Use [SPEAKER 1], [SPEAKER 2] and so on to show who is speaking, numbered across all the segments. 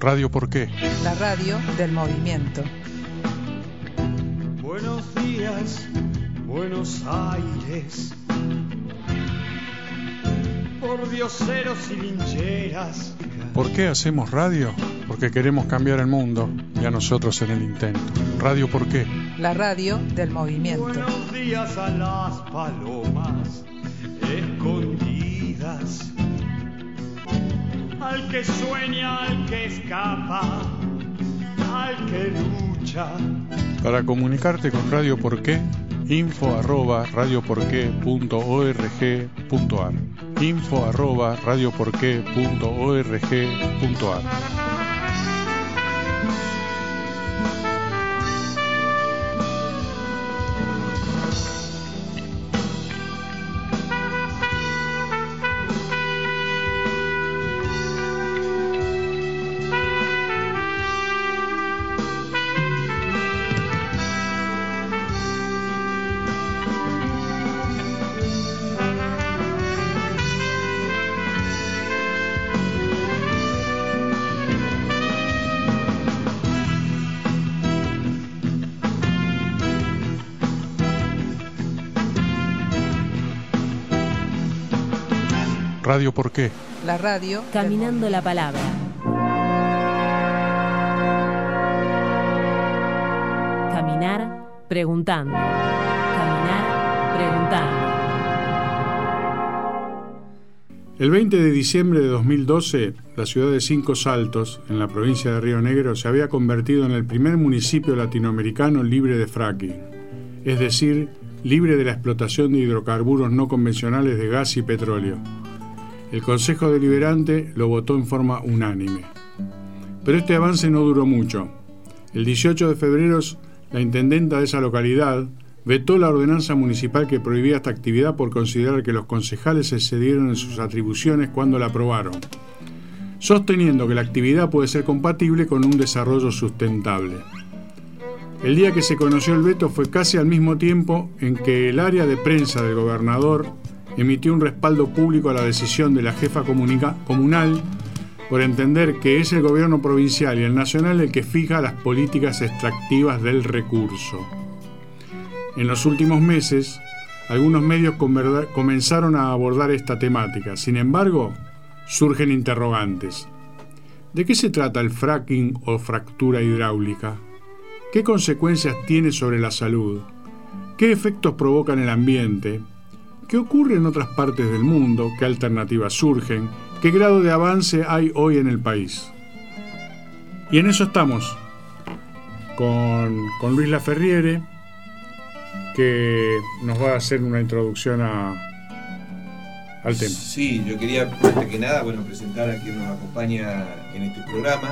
[SPEAKER 1] Radio ¿Por qué?
[SPEAKER 2] La radio del movimiento.
[SPEAKER 3] Buenos días, Buenos Aires. Por dioseros y lincheras.
[SPEAKER 1] ¿Por qué hacemos radio? Porque queremos cambiar el mundo y a nosotros en el intento. Radio ¿Por qué?
[SPEAKER 2] La radio del movimiento.
[SPEAKER 3] Buenos días a las palomas escondidas. Al que sueña, al que escapa, al que lucha.
[SPEAKER 1] Para comunicarte con Radio ¿Por qué? info@radioporqué.org.ar info@radioporqué.org.ar. Radio ¿Por qué?
[SPEAKER 2] La radio.
[SPEAKER 4] Caminando la palabra. Caminar preguntando. Caminar preguntando.
[SPEAKER 1] El 20 de diciembre de 2012, la ciudad de Cinco Saltos, en la provincia de Río Negro, se había convertido en el primer municipio latinoamericano libre de fracking, es decir, libre de la explotación de hidrocarburos no convencionales de gas y petróleo. El Consejo Deliberante lo votó en forma unánime. Pero este avance no duró mucho. El 18 de febrero, la intendenta de esa localidad vetó la ordenanza municipal que prohibía esta actividad por considerar que los concejales excedieron en sus atribuciones cuando la aprobaron, sosteniendo que la actividad puede ser compatible con un desarrollo sustentable. El día que se conoció el veto fue casi al mismo tiempo en que el área de prensa del gobernador emitió un respaldo público a la decisión de la jefa comunal por entender que es el gobierno provincial y el nacional el que fija las políticas extractivas del recurso. En los últimos meses, algunos medios comenzaron a abordar esta temática. Sin embargo, surgen interrogantes. ¿De qué se trata el fracking o fractura hidráulica? ¿Qué consecuencias tiene sobre la salud? ¿Qué efectos provoca en el ambiente? ¿Qué ocurre en otras partes del mundo? ¿Qué alternativas surgen? ¿Qué grado de avance hay hoy en el país? Y en eso estamos, con Luis Laferriere, que nos va a hacer una introducción al tema.
[SPEAKER 5] Sí, yo quería, antes que nada, presentar a quien nos acompaña en este programa.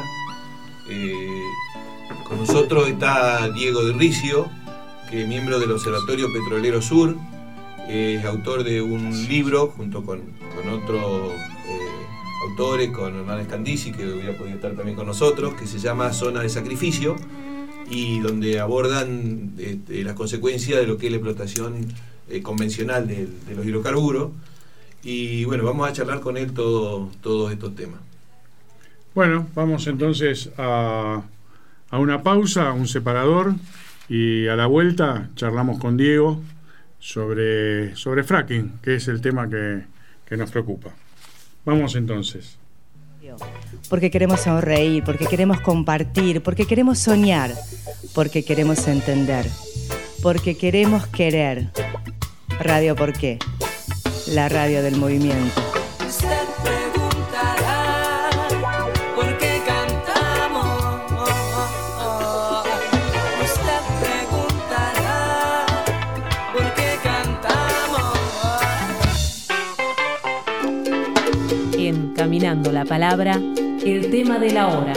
[SPEAKER 5] Con nosotros está Diego de Ricio, que es miembro del Observatorio Petrolero Sur. Es autor de un libro junto con otros autores, con Hernán Scandisi, que hubiera podido estar también con nosotros, que se llama Zona de Sacrificio, y donde abordan las consecuencias de lo que es la explotación convencional de los hidrocarburos. Y vamos a charlar con él todos estos temas.
[SPEAKER 1] Bueno, vamos entonces a una pausa, a un separador, y a la vuelta charlamos con Diego sobre fracking, que es el tema que nos preocupa. Vamos entonces.
[SPEAKER 6] Porque queremos sonreír, porque queremos compartir, porque queremos soñar, porque queremos entender, porque queremos querer. Radio ¿Por qué? La radio del movimiento.
[SPEAKER 4] Caminando la palabra, el tema de la hora.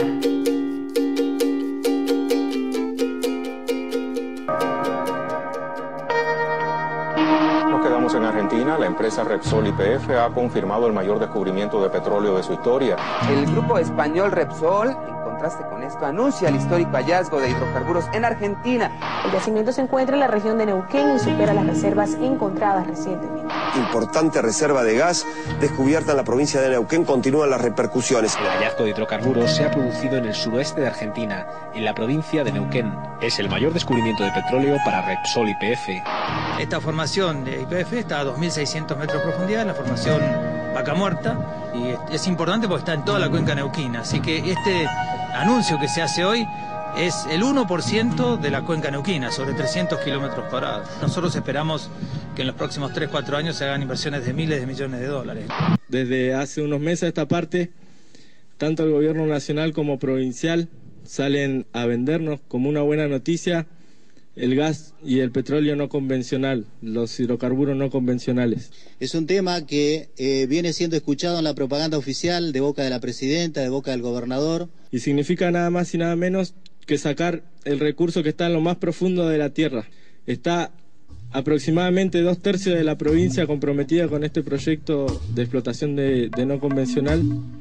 [SPEAKER 7] Nos quedamos en Argentina. La empresa Repsol YPF ha confirmado el mayor descubrimiento de petróleo de su historia.
[SPEAKER 8] El grupo español Repsol encontró contraste con esto, anuncia el histórico hallazgo de hidrocarburos en Argentina.
[SPEAKER 9] El yacimiento se encuentra en la región de Neuquén y supera las reservas encontradas recientemente.
[SPEAKER 10] Importante reserva de gas descubierta en la provincia de Neuquén, continúan las repercusiones.
[SPEAKER 11] El hallazgo de hidrocarburos se ha producido en el suroeste de Argentina, en la provincia de Neuquén. Es el mayor descubrimiento de petróleo para Repsol YPF.
[SPEAKER 12] Esta formación de YPF está a 2.600 metros de profundidad, en la formación Vaca Muerta, y es importante porque está en toda la cuenca neuquina, así que este anuncio que se hace hoy es el 1% de la cuenca neuquina, sobre 300 kilómetros cuadrados. Nosotros esperamos que en los próximos 3-4 años se hagan inversiones de miles de millones de dólares.
[SPEAKER 13] Desde hace unos meses a esta parte, tanto el gobierno nacional como provincial salen a vendernos como una buena noticia el gas y el petróleo no convencional, los hidrocarburos no convencionales.
[SPEAKER 14] Es un tema que viene siendo escuchado en la propaganda oficial de boca de la presidenta, de boca del gobernador.
[SPEAKER 13] Y significa nada más y nada menos que sacar el recurso que está en lo más profundo de la tierra. Está aproximadamente 2/3 de la provincia comprometida con este proyecto de explotación de no convencional.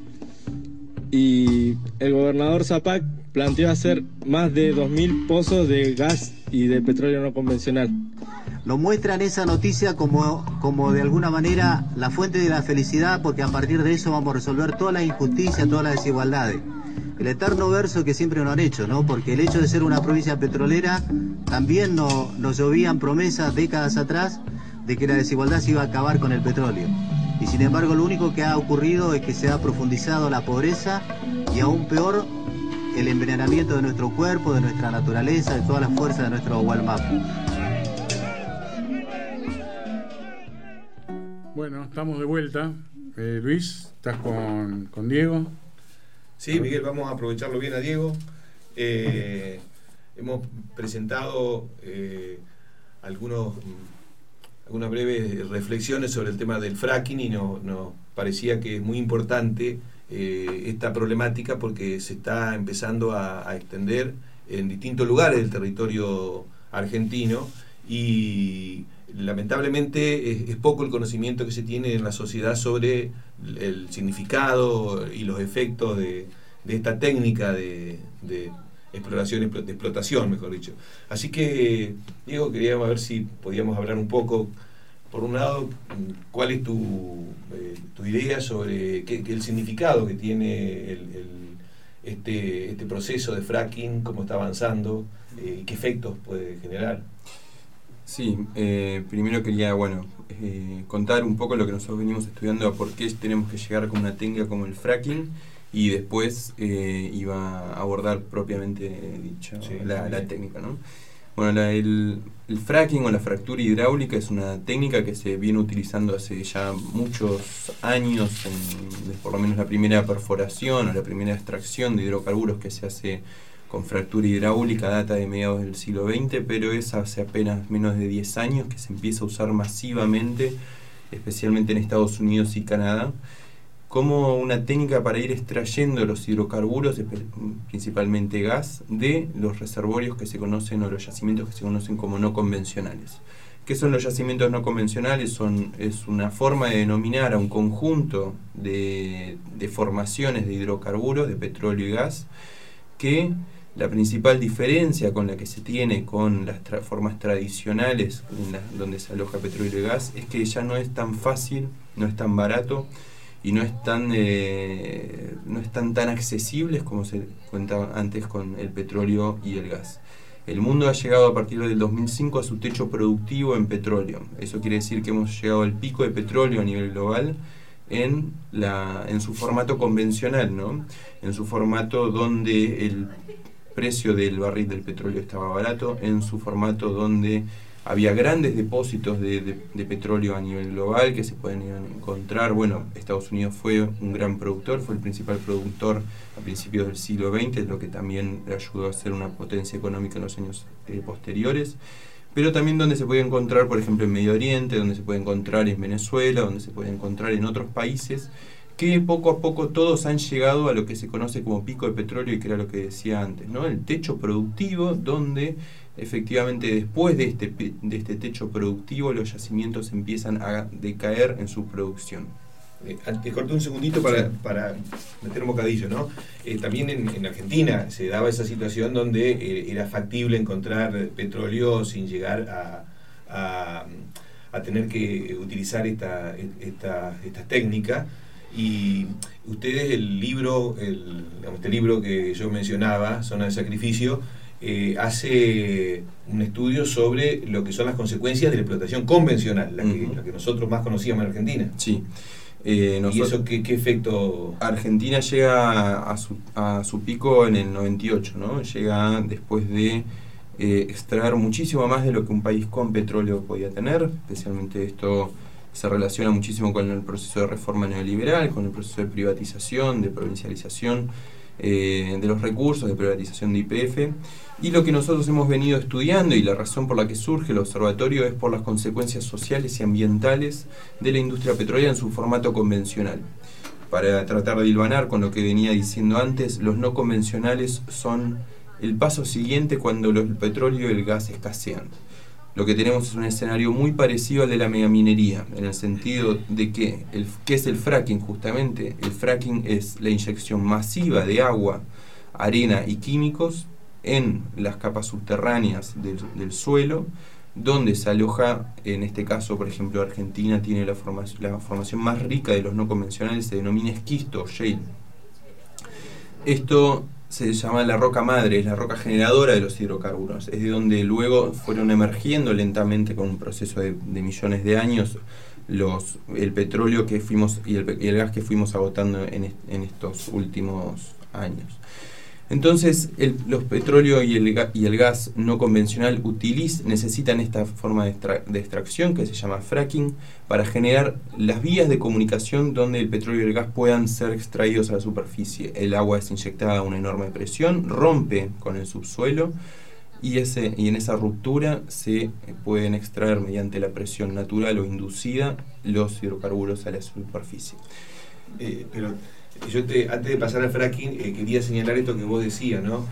[SPEAKER 13] Y el gobernador Zapac planteó hacer más de 2.000 pozos de gas y de petróleo no convencional.
[SPEAKER 14] Nos muestran esa noticia como de alguna manera la fuente de la felicidad, porque a partir de eso vamos a resolver toda la injusticia, todas las desigualdades. El eterno verso que siempre nos han hecho, ¿no? Porque el hecho de ser una provincia petrolera también nos llovían promesas décadas atrás de que la desigualdad se iba a acabar con el petróleo. Y sin embargo lo único que ha ocurrido es que se ha profundizado la pobreza y aún peor el envenenamiento de nuestro cuerpo, de nuestra naturaleza, de todas las fuerzas de nuestro Walmap.
[SPEAKER 1] Bueno, estamos de vuelta. Luis, ¿estás con Diego?
[SPEAKER 5] Sí, Miguel, vamos a aprovecharlo bien a Diego. Hemos presentado algunas breves reflexiones sobre el tema del fracking y nos parecía que es muy importante esta problemática porque se está empezando a extender en distintos lugares del territorio argentino y lamentablemente es poco el conocimiento que se tiene en la sociedad sobre el significado y los efectos de esta técnica de exploración, de explotación, mejor dicho. Así que, Diego, queríamos ver si podíamos hablar un poco, por un lado, cuál es tu idea sobre el significado que tiene este proceso de fracking, cómo está avanzando y qué efectos puede generar.
[SPEAKER 15] Sí, primero quería, contar un poco lo que nosotros venimos estudiando, a por qué tenemos que llegar con una técnica como el fracking, y después iba a abordar propiamente dicho la técnica, ¿no? Bueno, el fracking o la fractura hidráulica es una técnica que se viene utilizando hace ya muchos años, por lo menos la primera perforación o la primera extracción de hidrocarburos que se hace con fractura hidráulica data de mediados del siglo XX, pero es hace apenas menos de 10 años que se empieza a usar masivamente, especialmente en Estados Unidos y Canadá, como una técnica para ir extrayendo los hidrocarburos, principalmente gas, de los reservorios que se conocen o los yacimientos que se conocen como no convencionales. ¿Qué son los yacimientos no convencionales? Es una forma de denominar a un conjunto de formaciones de hidrocarburos, de petróleo y gas, que la principal diferencia con la que se tiene con las formas tradicionales donde se aloja petróleo y gas es que ya no es tan fácil, no es tan barato y no están tan accesibles como se cuentaba antes con el petróleo y el gas. El mundo ha llegado a partir del 2005 a su techo productivo en petróleo. Eso quiere decir que hemos llegado al pico de petróleo a nivel global en su formato convencional, ¿no? En su formato donde el precio del barril del petróleo estaba barato, en su formato donde había grandes depósitos de petróleo a nivel global que se pueden encontrar. Bueno, Estados Unidos fue un gran productor, fue el principal productor a principios del siglo XX, lo que también le ayudó a ser una potencia económica en los años posteriores, pero también donde se puede encontrar, por ejemplo, en Medio Oriente, donde se puede encontrar en Venezuela, donde se puede encontrar en otros países, que poco a poco todos han llegado a lo que se conoce como pico de petróleo, y que era lo que decía antes, ¿no? El techo productivo, donde efectivamente después de este techo productivo los yacimientos empiezan a decaer en su producción.
[SPEAKER 5] Te corté un segundito para meter un bocadillo, ¿no? También en Argentina se daba esa situación donde era factible encontrar petróleo sin llegar a tener que utilizar esta técnica. Y ustedes, este libro que yo mencionaba, Zona de Sacrificio, hace un estudio sobre lo que son las consecuencias de la explotación convencional, la que nosotros más conocíamos en Argentina.
[SPEAKER 15] Sí.
[SPEAKER 5] ¿Y eso qué efecto?
[SPEAKER 15] Argentina llega a su pico en el 98, ¿no? Llega después de extraer muchísimo más de lo que un país con petróleo podía tener. Especialmente esto se relaciona muchísimo con el proceso de reforma neoliberal, con el proceso de privatización, de provincialización de los recursos, de privatización de YPF. Y lo que nosotros hemos venido estudiando, y la razón por la que surge el observatorio, es por las consecuencias sociales y ambientales de la industria petrolera en su formato convencional. Para tratar de hilvanar con lo que venía diciendo antes, los no convencionales son el paso siguiente cuando el petróleo y el gas escasean. Lo que tenemos es un escenario muy parecido al de la megaminería, en el sentido de que, ¿qué es el fracking? Justamente, el fracking es la inyección masiva de agua, arena y químicos en las capas subterráneas del suelo, donde se aloja, en este caso, por ejemplo, Argentina tiene la formación más rica de los no convencionales, se denomina esquisto o shale. Esto se llama la roca madre, es la roca generadora de los hidrocarburos, es de donde luego fueron emergiendo lentamente con un proceso de millones de años el petróleo que fuimos y el gas que fuimos agotando en estos últimos años. Entonces, los petróleos y el gas no convencional necesitan esta forma de extracción que se llama fracking para generar las vías de comunicación donde el petróleo y el gas puedan ser extraídos a la superficie. El agua es inyectada a una enorme presión, rompe con el subsuelo y en esa ruptura se pueden extraer mediante la presión natural o inducida los hidrocarburos a la superficie.
[SPEAKER 5] Pero yo antes de pasar al fracking quería señalar esto que vos decías, ¿no?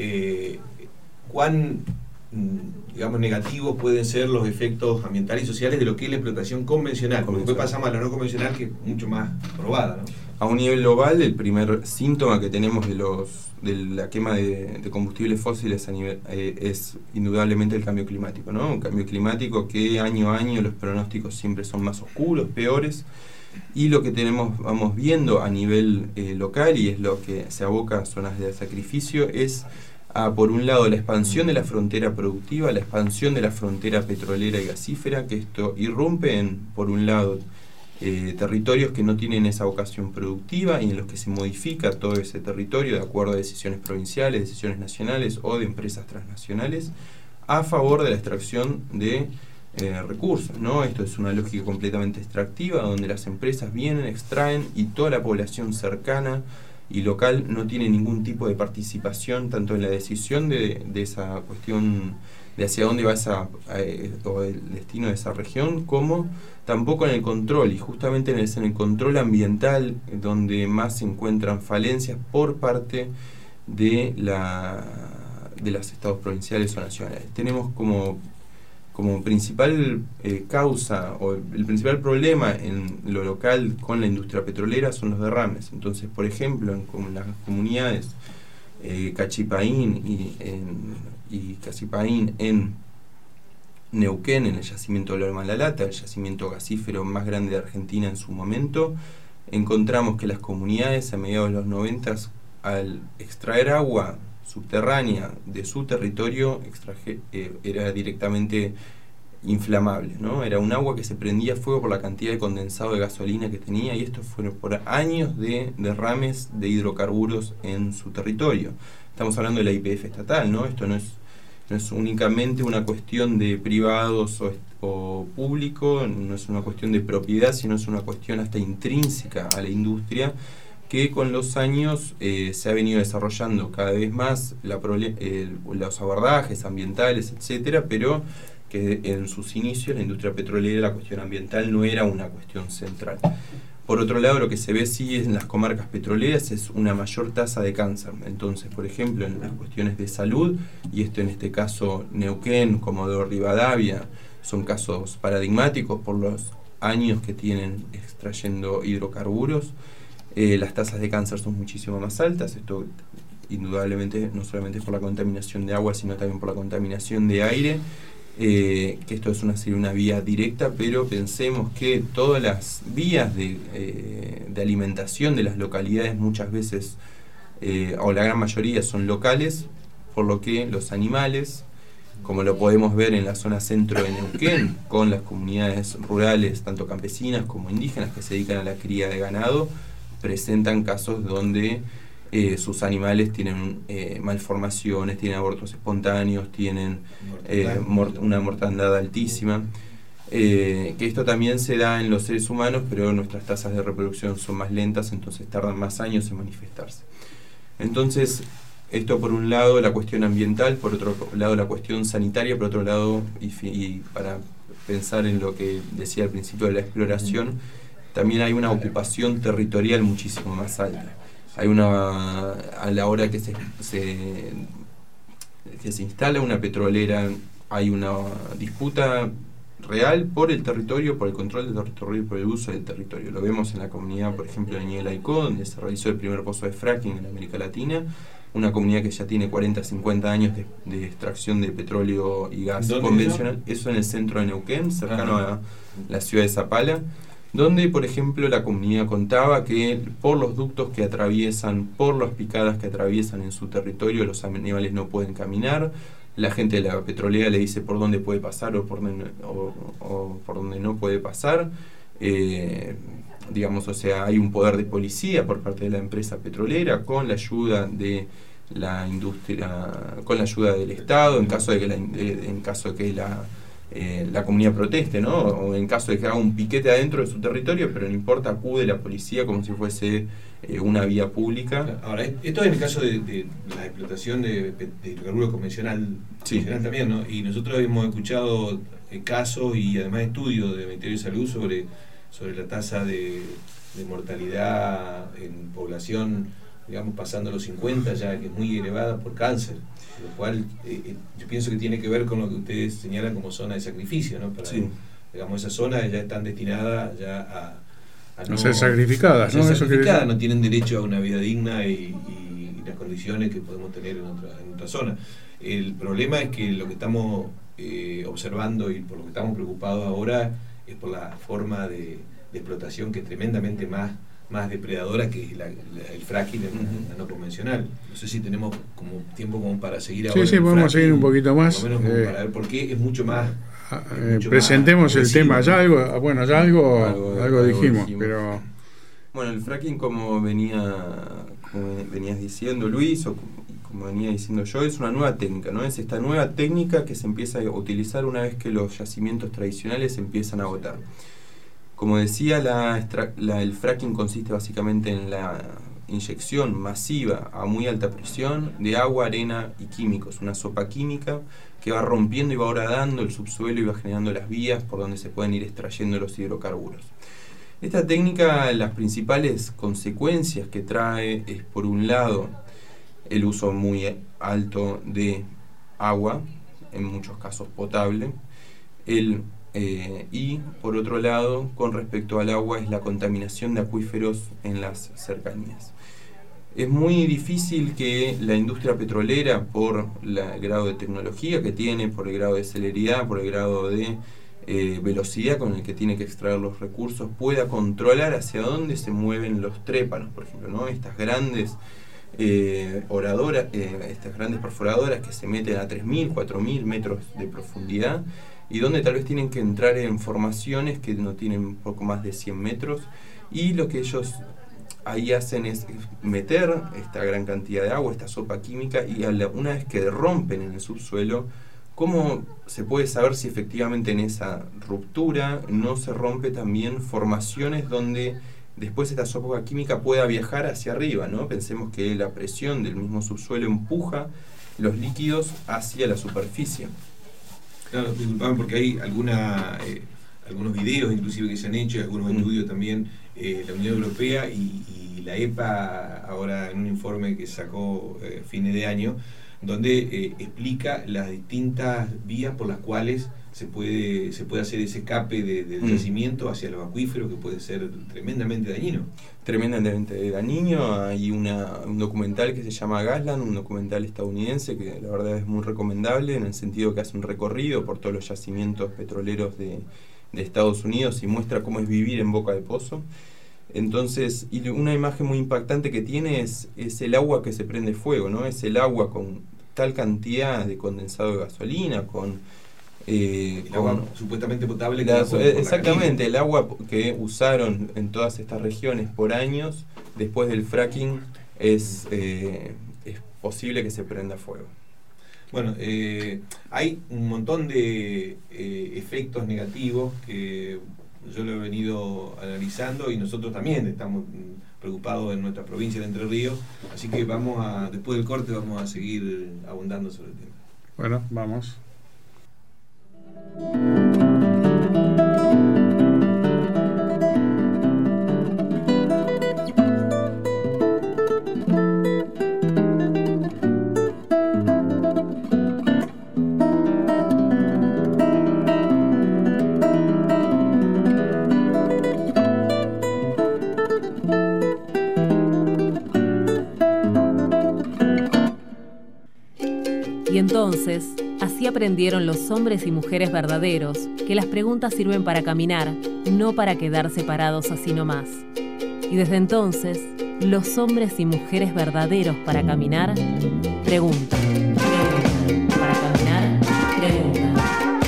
[SPEAKER 5] ¿Cuán negativos pueden ser los efectos ambientales y sociales de lo que es la explotación convencional? Porque después pasamos a la no convencional, que es mucho más probada, ¿no?
[SPEAKER 15] A un nivel global, el primer síntoma que tenemos de la quema de combustibles fósiles es indudablemente el cambio climático, ¿no? Un cambio climático que año a año los pronósticos siempre son más oscuros, peores. Y lo que vamos viendo a nivel local, y es lo que se aboca a zonas de sacrificio, es por un lado la expansión de la frontera productiva, la expansión de la frontera petrolera y gasífera, que esto irrumpe en, por un lado, territorios que no tienen esa vocación productiva y en los que se modifica todo ese territorio de acuerdo a decisiones provinciales, decisiones nacionales o de empresas transnacionales, a favor de la extracción de recursos, ¿no? Esto es una lógica completamente extractiva donde las empresas vienen, extraen y toda la población cercana y local no tiene ningún tipo de participación tanto en la decisión de esa cuestión de hacia dónde va o el destino de esa región, como tampoco en el control, y justamente en el control ambiental donde más se encuentran falencias por parte de los estados provinciales o nacionales. Tenemos como principal causa o el principal problema en lo local con la industria petrolera son los derrames. Entonces, por ejemplo, en las comunidades Cachipaín y Cachipaín en Neuquén, en el yacimiento de Loma La Lata, el yacimiento gasífero más grande de Argentina en su momento, encontramos que las comunidades a mediados de los 90, al extraer agua subterránea de su territorio, era directamente inflamable, ¿no? Era un agua que se prendía fuego por la cantidad de condensado de gasolina que tenía, y esto fue por años de derrames de hidrocarburos en su territorio. Estamos hablando de la YPF estatal, ¿no? Esto no es únicamente una cuestión de privados o público, no es una cuestión de propiedad, sino es una cuestión hasta intrínseca a la industria, que con los años se ha venido desarrollando cada vez más los abordajes ambientales, etcétera, pero que en sus inicios la industria petrolera, la cuestión ambiental no era una cuestión central. Por otro lado, lo que se ve sí en las comarcas petroleras es una mayor tasa de cáncer. Entonces, por ejemplo, en las cuestiones de salud, y esto en este caso Neuquén, Comodoro Rivadavia, son casos paradigmáticos por los años que tienen extrayendo hidrocarburos. Las tasas de cáncer son muchísimo más altas. Esto indudablemente no solamente es por la contaminación de agua, sino también por la contaminación de aire. Que esto es una vía directa, pero pensemos que todas las vías de alimentación de las localidades muchas veces, o la gran mayoría, son locales, por lo que los animales, como lo podemos ver en la zona centro de Neuquén, con las comunidades rurales, tanto campesinas como indígenas, que se dedican a la cría de ganado, presentan casos donde sus animales tienen malformaciones, tienen abortos espontáneos, tienen una mortandad altísima. Que esto también se da en los seres humanos, pero nuestras tasas de reproducción son más lentas, entonces tardan más años en manifestarse. Entonces, esto por un lado la cuestión ambiental, por otro lado la cuestión sanitaria, por otro lado, y para pensar en lo que decía al principio de la exploración, también hay una ocupación territorial muchísimo más alta. Hay a la hora que se instala una petrolera, hay una disputa real por el territorio, por el control del territorio y por el uso del territorio. Lo vemos en la comunidad, por ejemplo, de Ñeelaicó, donde se realizó el primer pozo de fracking en América Latina, una comunidad que ya tiene 40, 50 años de extracción de petróleo y gas convencional. Eso en el centro de Neuquén, cercano a la ciudad de Zapala, donde, por ejemplo, la comunidad contaba que por los ductos que atraviesan, por las picadas que atraviesan en su territorio, los animales no pueden caminar. La gente de la petrolera le dice por dónde puede pasar o por dónde no puede pasar. Digamos, o sea, hay un poder de policía por parte de la empresa petrolera con la ayuda de la industria, con la ayuda del Estado, en caso de que la comunidad proteste, ¿no? O en caso de que haga un piquete adentro de su territorio, pero no importa, acude la policía como si fuese una vía pública.
[SPEAKER 5] Ahora, esto es en el caso de la explotación de hidrocarburos convencional, también, ¿no? Y nosotros hemos escuchado casos y además estudios del Ministerio de Salud sobre la tasa de mortalidad en población, digamos, pasando los 50 ya, que es muy elevada por cáncer, lo cual yo pienso que tiene que ver con lo que ustedes señalan como zona de sacrificio, ¿no? Digamos, esas zonas ya están destinadas ya a no
[SPEAKER 1] ser sacrificadas, ¿no?
[SPEAKER 5] No tienen derecho a una vida digna y las condiciones que podemos tener en otra zona. El problema es que lo que estamos observando y por lo que estamos preocupados ahora es por la forma de explotación que es tremendamente más depredadora que el fracking la no convencional. No sé si tenemos como tiempo como para seguir ahora.
[SPEAKER 1] Sí, podemos seguir un poquito más.
[SPEAKER 5] Por lo menos como para ver por qué es mucho más.
[SPEAKER 1] Presentemos el tema. Ya algo dijimos, pero
[SPEAKER 15] bueno, el fracking, como venías diciendo, Luis, o como venía diciendo yo, es una nueva técnica, ¿no? Es esta nueva técnica que se empieza a utilizar una vez que los yacimientos tradicionales empiezan a agotar. Como decía, el fracking consiste básicamente en la inyección masiva a muy alta presión de agua, arena y químicos, una sopa química que va rompiendo y va horadando el subsuelo y va generando las vías por donde se pueden ir extrayendo los hidrocarburos. Esta técnica, las principales consecuencias que trae es, por un lado, el uso muy alto de agua, en muchos casos potable, y por otro lado, con respecto al agua, es la contaminación de acuíferos en las cercanías. Es muy difícil que la industria petrolera, por el grado de tecnología que tiene, por el grado de celeridad, por el grado de velocidad con el que tiene que extraer los recursos, pueda controlar hacia dónde se mueven los trépanos, por ejemplo, ¿no? Estas grandes estas grandes perforadoras que se meten a 3.000, 4.000 metros de profundidad, y donde tal vez tienen que entrar en formaciones que no tienen poco más de 100 metros, y lo que ellos ahí hacen es meter esta gran cantidad de agua, esta sopa química, y una vez que rompen en el subsuelo, ¿cómo se puede saber si efectivamente en esa ruptura no se rompe también formaciones donde después esta sopa química pueda viajar hacia arriba, ¿no? Pensemos que la presión del mismo subsuelo empuja los líquidos hacia la superficie.
[SPEAKER 5] Claro, disculpame, porque hay algunos videos inclusive que se han hecho, y algunos estudios también, la Unión Europea y la EPA ahora en un informe que sacó fines de año, donde explica las distintas vías por las cuales se puede hacer ese escape del yacimiento hacia los acuíferos, que puede ser tremendamente dañino.
[SPEAKER 15] Tremendamente dañino. Hay un documental que se llama Gasland, un documental estadounidense que la verdad es muy recomendable, en el sentido que hace un recorrido por todos los yacimientos petroleros de Estados Unidos y muestra cómo es vivir en boca de pozo. Entonces, y una imagen muy impactante que tiene es el agua que se prende fuego, ¿no? Es el agua con tal cantidad de condensado de gasolina, con
[SPEAKER 5] el agua supuestamente potable.
[SPEAKER 15] Exactamente, el agua que usaron en todas estas regiones por años, después del fracking, es posible que se prenda fuego.
[SPEAKER 5] Bueno, hay un montón de efectos negativos que yo lo he venido analizando, y nosotros también estamos preocupados en nuestra provincia de Entre Ríos, así que después del corte vamos a seguir abundando sobre el tema.
[SPEAKER 1] Bueno, vamos.
[SPEAKER 4] Y entonces, así aprendieron los hombres y mujeres verdaderos que las preguntas sirven para caminar, no para quedarse parados así nomás. Y desde entonces, los hombres y mujeres verdaderos para caminar, preguntan. Para caminar, preguntan.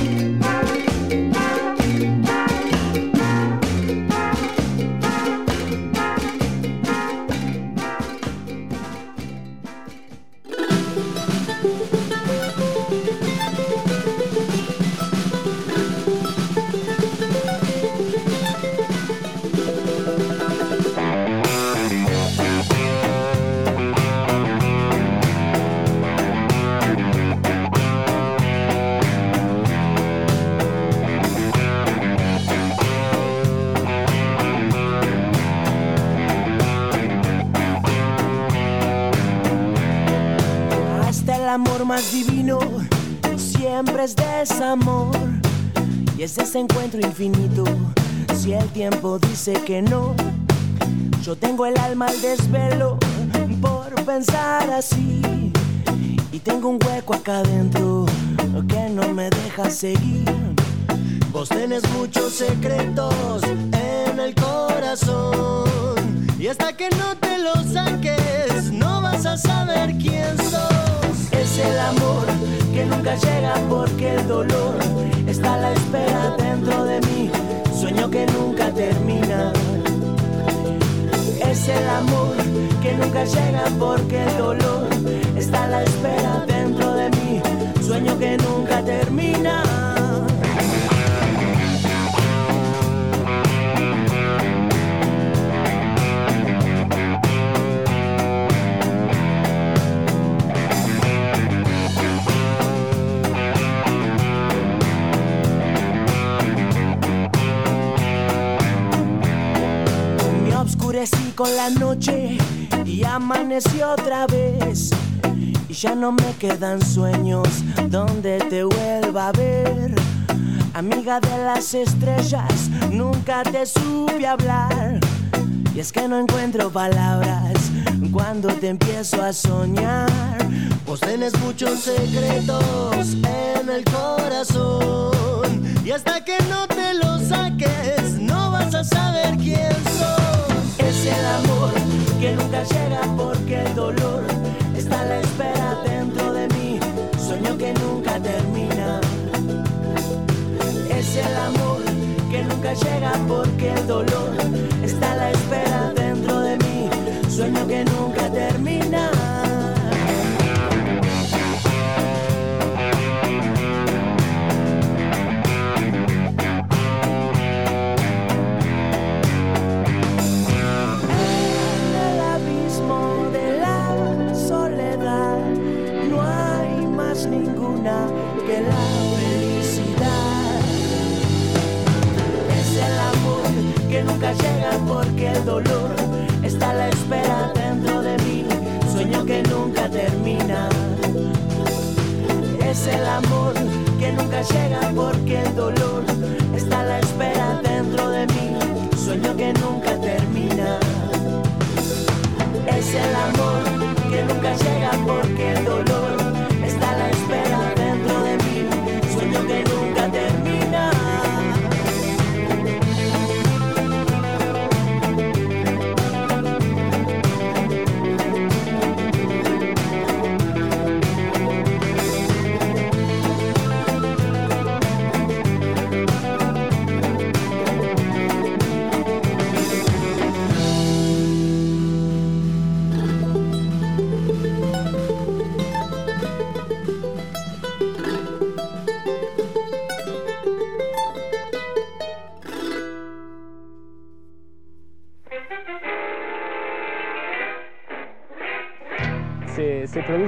[SPEAKER 16] Amor más divino siempre es desamor, y es ese encuentro infinito si el tiempo dice que no. Yo tengo el alma al desvelo por pensar así, y tengo un hueco acá adentro que no me deja seguir. Vos tenés muchos secretos en el corazón, y hasta que no te los saques no vas a saber quién sos. Es el amor que nunca llega porque el dolor está a la espera dentro de mí, sueño que nunca termina. Es el amor que nunca llega porque el dolor está a la espera dentro de mí, sueño que nunca termina. Oscurecí con la noche y amaneció otra vez, y ya no me quedan sueños donde te vuelva a ver. Amiga de las estrellas, nunca te supe hablar, y es que no encuentro palabras cuando te empiezo a soñar. Vos tenés muchos secretos en el corazón, y hasta que no te los saques no vas a saber quién sos. Es el amor que nunca llega porque el dolor está a la espera dentro de mí, sueño que nunca termina. Es el amor que nunca llega porque el dolor está a la espera dentro de mí, sueño que nunca termina. Que la felicidad es el amor que nunca llega porque el dolor está a la espera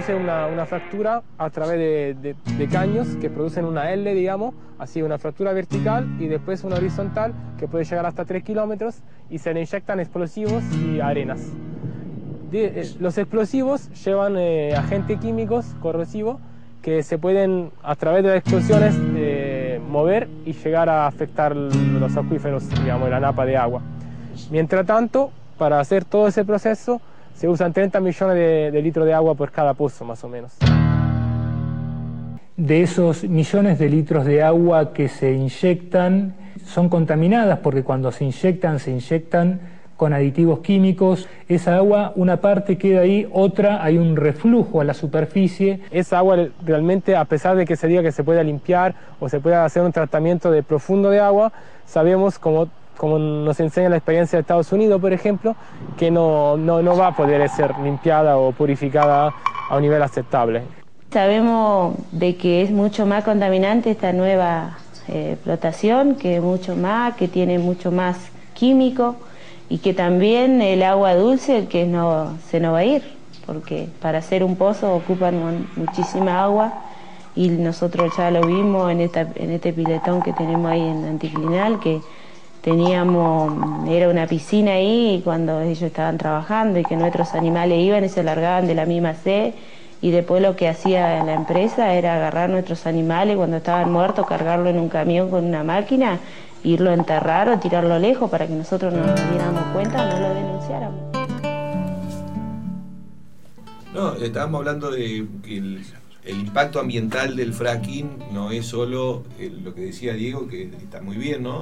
[SPEAKER 17] produce una fractura a través de caños que producen una L, digamos, así una fractura vertical y después una horizontal que puede llegar hasta 3 kilómetros y se le inyectan explosivos y arenas. Los explosivos llevan agentes químicos corrosivos que se pueden, a través de las explosiones, mover y llegar a afectar los acuíferos, digamos, la napa de agua. Mientras tanto, para hacer todo ese proceso, se usan 30 millones de litros de agua por cada pozo, más o menos.
[SPEAKER 18] De esos millones de litros de agua que se inyectan, son contaminadas porque cuando se inyectan con aditivos químicos. Esa agua, una parte queda ahí, otra hay un reflujo a la superficie.
[SPEAKER 17] Esa agua realmente, a pesar de que se diga que se pueda limpiar o se pueda hacer un tratamiento de profundo de agua, sabemos, como nos enseña la experiencia de Estados Unidos, por ejemplo, que no va a poder ser limpiada o purificada a un nivel aceptable.
[SPEAKER 19] Sabemos de que es mucho más contaminante esta nueva explotación, que mucho más, que tiene mucho más químico, y que también el agua dulce que se nos va a ir, porque para hacer un pozo ocupan muchísima agua, y nosotros ya lo vimos en este piletón que tenemos ahí en Anticlinal, que era una piscina ahí y cuando ellos estaban trabajando y que nuestros animales iban y se largaban de la misma sed, y después lo que hacía la empresa era agarrar nuestros animales cuando estaban muertos, cargarlo en un camión con una máquina, irlo a enterrar o tirarlo lejos para que nosotros no nos diéramos cuenta, no lo denunciáramos.
[SPEAKER 5] No, estábamos hablando de que el impacto ambiental del fracking no es solo lo que decía Diego, que está muy bien, ¿no?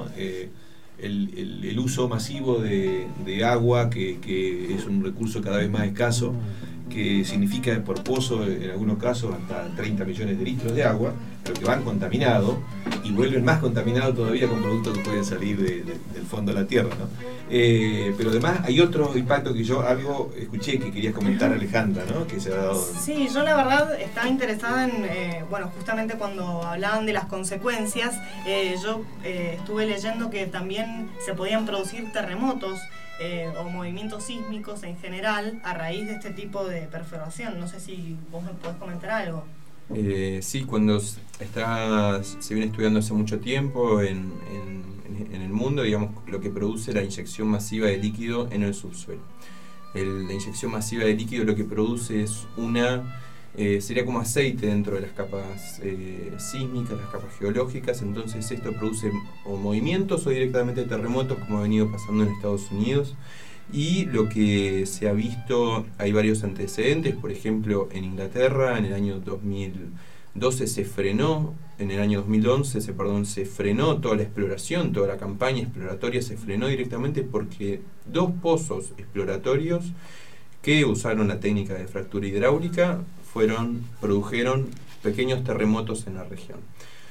[SPEAKER 5] El uso masivo de agua, que es un recurso cada vez más escaso, que significa por pozo, en algunos casos, hasta 30 millones de litros de agua, pero que van contaminados y vuelven más contaminados todavía con productos que pueden salir del fondo de la tierra, ¿no? Pero además hay otro impacto que yo algo escuché que querías comentar, Alejandra, ¿no? Que se ha dado...
[SPEAKER 20] Sí, yo la verdad estaba interesada en, justamente cuando hablaban de las consecuencias, yo estuve leyendo que también se podían producir terremotos o movimientos sísmicos en general a raíz de este tipo de perforación. No sé si vos me podés comentar algo.
[SPEAKER 15] Sí, cuando se viene estudiando hace mucho tiempo en el mundo, digamos, lo que produce la inyección masiva de líquido en el subsuelo. La inyección masiva de líquido lo que produce es sería como aceite dentro de las capas sísmicas, las capas geológicas. Entonces esto produce o movimientos o directamente terremotos, como ha venido pasando en Estados Unidos. Y lo que se ha visto, hay varios antecedentes. Por ejemplo, en Inglaterra en el año 2012 se frenó, en el año 2011 se frenó toda la exploración, toda la campaña exploratoria se frenó directamente porque 2 pozos exploratorios que usaron la técnica de fractura hidráulica produjeron pequeños terremotos en la región.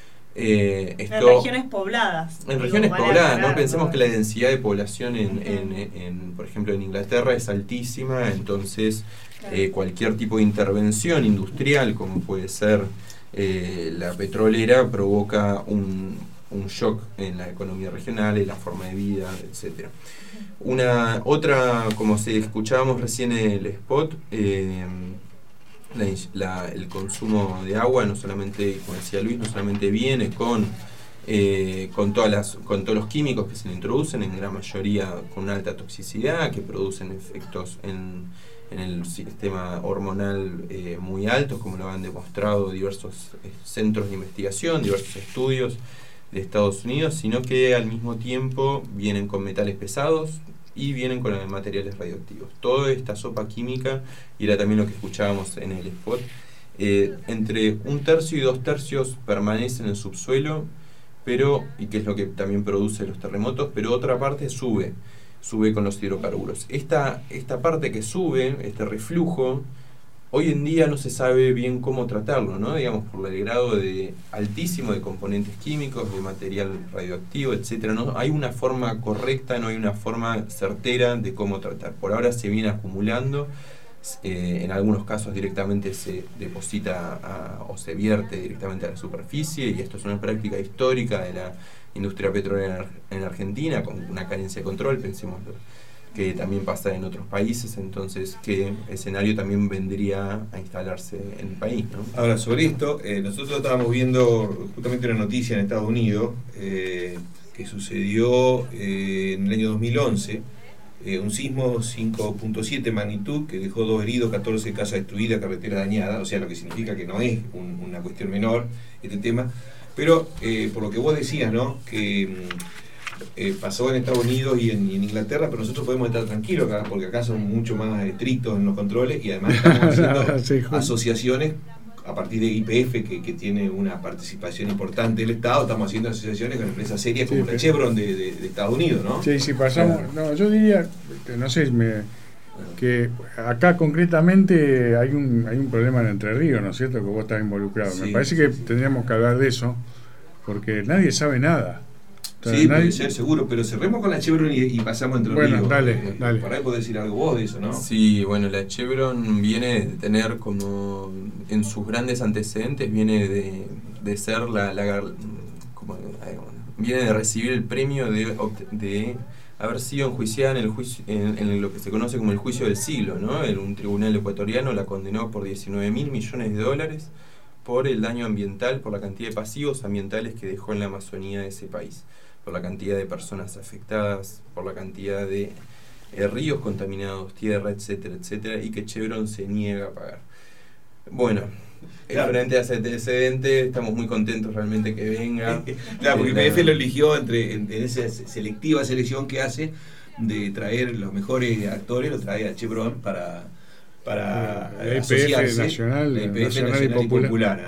[SPEAKER 20] En regiones pobladas.
[SPEAKER 15] En regiones pobladas, ¿no? Pensemos que la densidad de población por ejemplo, en Inglaterra es altísima, entonces cualquier tipo de intervención industrial, como puede ser la petrolera, provoca un shock en la economía regional, en la forma de vida, etc. Otra, como escuchábamos recién en el spot, el consumo de agua, no solamente, como decía Luis, no solamente viene con todos los químicos que se le introducen, en gran mayoría con una alta toxicidad, que producen efectos en el sistema hormonal muy altos, como lo han demostrado diversos centros de investigación, diversos estudios de Estados Unidos, sino que al mismo tiempo vienen con metales pesados y vienen con materiales radioactivos. Toda esta sopa química, y era también lo que escuchábamos en el spot, entre 1/3 y 2/3 permanecen en el subsuelo, y que es lo que también produce los terremotos, pero otra parte sube con los hidrocarburos. Esta parte que sube, este reflujo, hoy en día no se sabe bien cómo tratarlo, ¿no? Digamos, por el grado altísimo de componentes químicos, de material radioactivo, etcétera. No hay una forma correcta, no hay una forma certera de cómo tratar. Por ahora se viene acumulando, en algunos casos directamente se deposita o se vierte directamente a la superficie, y esto es una práctica histórica de la industria petrolera en Argentina, con una carencia de control. Pensemos que también pasa en otros países, entonces qué escenario también vendría a instalarse en el país, ¿no?
[SPEAKER 5] Ahora, sobre esto, nosotros estábamos viendo justamente una noticia en Estados Unidos que sucedió en el año 2011, un sismo 5.7 magnitud que dejó 2 heridos, 14 casas destruidas, carreteras dañadas, o sea, lo que significa que no es una cuestión menor este tema, pero por lo que vos decías, ¿no? Que pasó en Estados Unidos y en Inglaterra, pero nosotros podemos estar tranquilos acá, porque acá son mucho más estrictos en los controles y además estamos haciendo asociaciones a partir de YPF, que tiene una participación importante del Estado. Estamos haciendo asociaciones con empresas serias como la Chevron de Estados Unidos, ¿no?
[SPEAKER 1] Sí, sí, pasamos. No, yo diría, no sé, que acá concretamente hay un problema en Entre Ríos, ¿no es cierto? Que vos estás involucrado.
[SPEAKER 5] Sí,
[SPEAKER 1] me parece que tendríamos que hablar de eso, porque nadie sabe nada.
[SPEAKER 5] Sí, puede ser, seguro, pero cerremos con la Chevron y pasamos Entre Ríos.
[SPEAKER 1] Bueno, dale.
[SPEAKER 5] Por ahí podés decir algo vos de eso, ¿no?
[SPEAKER 15] Sí, bueno, la Chevron viene de tener como, en sus grandes antecedentes, viene de ser viene de recibir el premio de haber sido enjuiciada en lo que se conoce como el juicio del siglo, ¿no? Un tribunal ecuatoriano la condenó por $19.000 millones por el daño ambiental, por la cantidad de pasivos ambientales que dejó en la Amazonía de ese país, por la cantidad de personas afectadas, por la cantidad de ríos contaminados, tierra, etcétera, etcétera, y que Chevron se niega a pagar. Bueno, frente a ese antecedente estamos muy contentos realmente que venga.
[SPEAKER 5] Claro, porque YPF lo eligió en esa selectiva selección que hace de traer los mejores actores, lo trae a Chevron para
[SPEAKER 1] la
[SPEAKER 5] asociarse.
[SPEAKER 1] Nacional
[SPEAKER 5] y popular.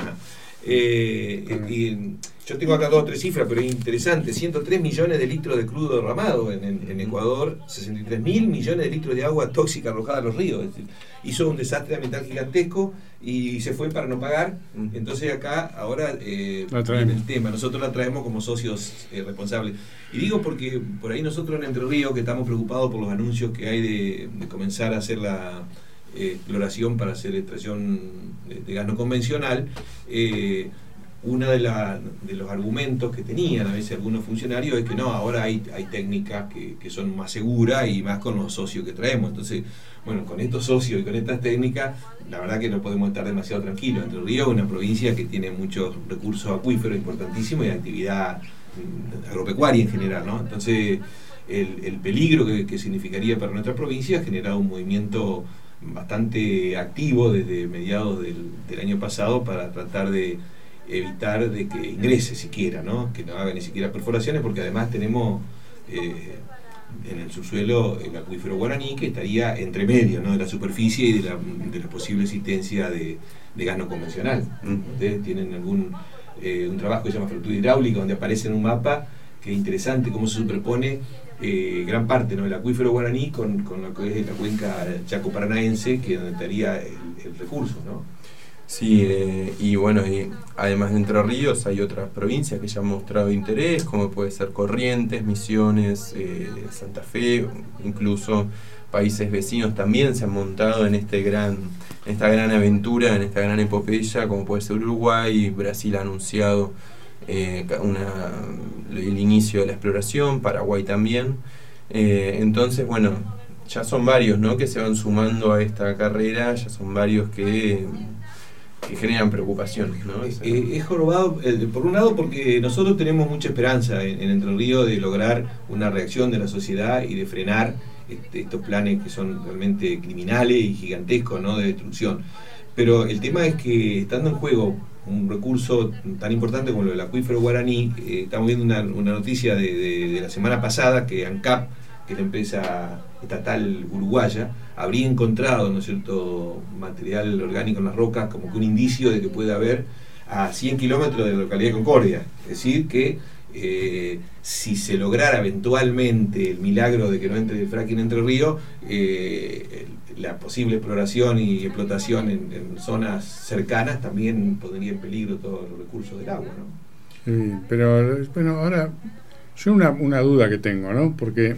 [SPEAKER 5] Y yo tengo acá 2 o 3 cifras, pero es interesante: 103 millones de litros de crudo derramado en Ecuador, 63.000 millones de litros de agua tóxica arrojada a los ríos. Es decir, hizo un desastre ambiental gigantesco y se fue para no pagar. Entonces acá ahora viene el tema, nosotros la traemos como socios responsables. Y digo porque por ahí nosotros en Entre Ríos, que estamos preocupados por los anuncios que hay de comenzar a hacer la exploración para hacer extracción de gas no convencional, uno de los argumentos que tenían a veces algunos funcionarios es que no, ahora hay técnicas que son más seguras y más con los socios que traemos. Entonces, bueno, con estos socios y con estas técnicas, la verdad que no podemos estar demasiado tranquilos. Entre Ríos es una provincia que tiene muchos recursos acuíferos importantísimos y actividad agropecuaria en general, ¿no? Entonces, el peligro que significaría para nuestra provincia ha generado un movimiento bastante activo desde mediados del año pasado para tratar de evitar de que ingrese siquiera, ¿no? Que no haga ni siquiera perforaciones, porque además tenemos en el subsuelo el acuífero guaraní, que estaría entre medio, ¿no? De la superficie y de la posible existencia de gas no convencional. Ustedes tienen un trabajo que se llama fractura hidráulica, donde aparece en un mapa que es interesante cómo se superpone gran parte, ¿no? del acuífero guaraní con lo que es la cuenca chaco-paranaense, que es donde estaría el recurso, ¿no?
[SPEAKER 15] Sí, y bueno, y además de Entre Ríos hay otras provincias que ya han mostrado interés, como puede ser Corrientes, Misiones, Santa Fe, incluso países vecinos también se han montado en esta gran aventura, en esta gran epopeya, como puede ser Uruguay. Brasil ha anunciado el inicio de la exploración, Paraguay también. Entonces, bueno, ya son varios, ¿no?, que se van sumando a esta carrera, ya son varios que generan preocupaciones, ¿no?
[SPEAKER 5] Es jorobado, por un lado, porque nosotros tenemos mucha esperanza en Entre Ríos de lograr una reacción de la sociedad y de frenar estos planes que son realmente criminales y gigantescos, ¿no?, de destrucción. Pero el tema es que, estando en juego un recurso tan importante como lo del acuífero guaraní, estamos viendo una noticia de la semana pasada que ANCAP, que es la empresa estatal uruguaya, habría encontrado, ¿no es cierto?, material orgánico en las rocas, como que un indicio de que puede haber a 100 kilómetros de la localidad de Concordia. Es decir, que si se lograra eventualmente el milagro de que no entre el fracking Entre Ríos, la posible exploración y explotación en zonas cercanas también pondría en peligro todos los recursos del agua, ¿no?
[SPEAKER 1] Sí, pero bueno, ahora yo una duda que tengo, ¿no? Porque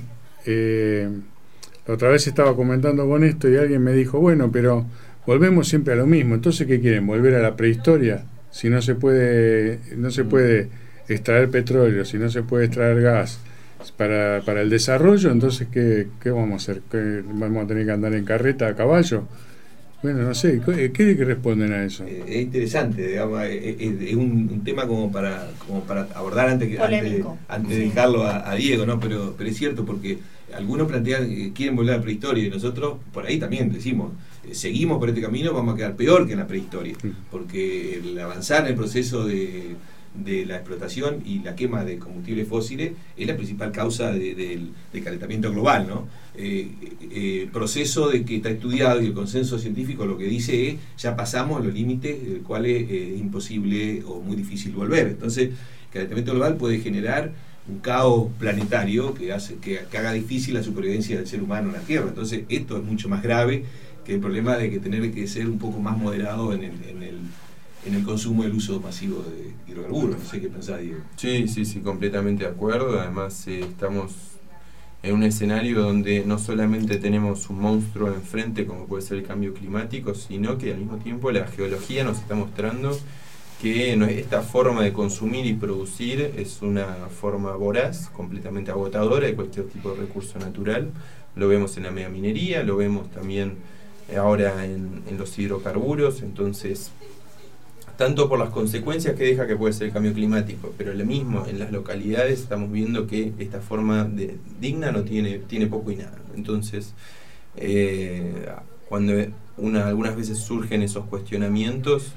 [SPEAKER 1] la otra vez estaba comentando con esto y alguien me dijo, bueno, pero volvemos siempre a lo mismo. Entonces, ¿qué quieren? ¿Volver a la prehistoria? Si no se puede extraer petróleo, si no se puede extraer gas, para el desarrollo. Entonces, ¿qué vamos a hacer? ¿Qué, vamos a tener que andar en carreta a caballo? Bueno, no sé, ¿qué responden a eso?
[SPEAKER 5] Es interesante, digamos, es un tema como para abordar antes de dejarlo a Diego, ¿no? Pero es cierto, porque algunos plantean, quieren volver a la prehistoria, y nosotros por ahí también decimos, seguimos por este camino, vamos a quedar peor que en la prehistoria, porque el avanzar en el proceso de la explotación y la quema de combustibles fósiles es la principal causa del calentamiento global, ¿no? Proceso de que está estudiado, y el consenso científico lo que dice es, ya pasamos los límites del cual es imposible o muy difícil volver. Entonces, el calentamiento global puede generar un caos planetario que haga difícil la supervivencia del ser humano en la Tierra. Entonces, esto es mucho más grave que el problema de que tener que ser un poco más moderado en el consumo del uso masivo de hidrocarburos. No sé qué pensás, Diego.
[SPEAKER 15] Sí, completamente de acuerdo. Además, estamos en un escenario donde no solamente tenemos un monstruo enfrente como puede ser el cambio climático, sino que al mismo tiempo la geología nos está mostrando que esta forma de consumir y producir es una forma voraz, completamente agotadora de cualquier tipo de recurso natural. Lo vemos en la megaminería, lo vemos también ahora en los hidrocarburos. Entonces, tanto por las consecuencias que deja que puede ser el cambio climático, pero lo mismo en las localidades estamos viendo que esta forma digna no tiene poco y nada. Entonces, cuando algunas veces surgen esos cuestionamientos,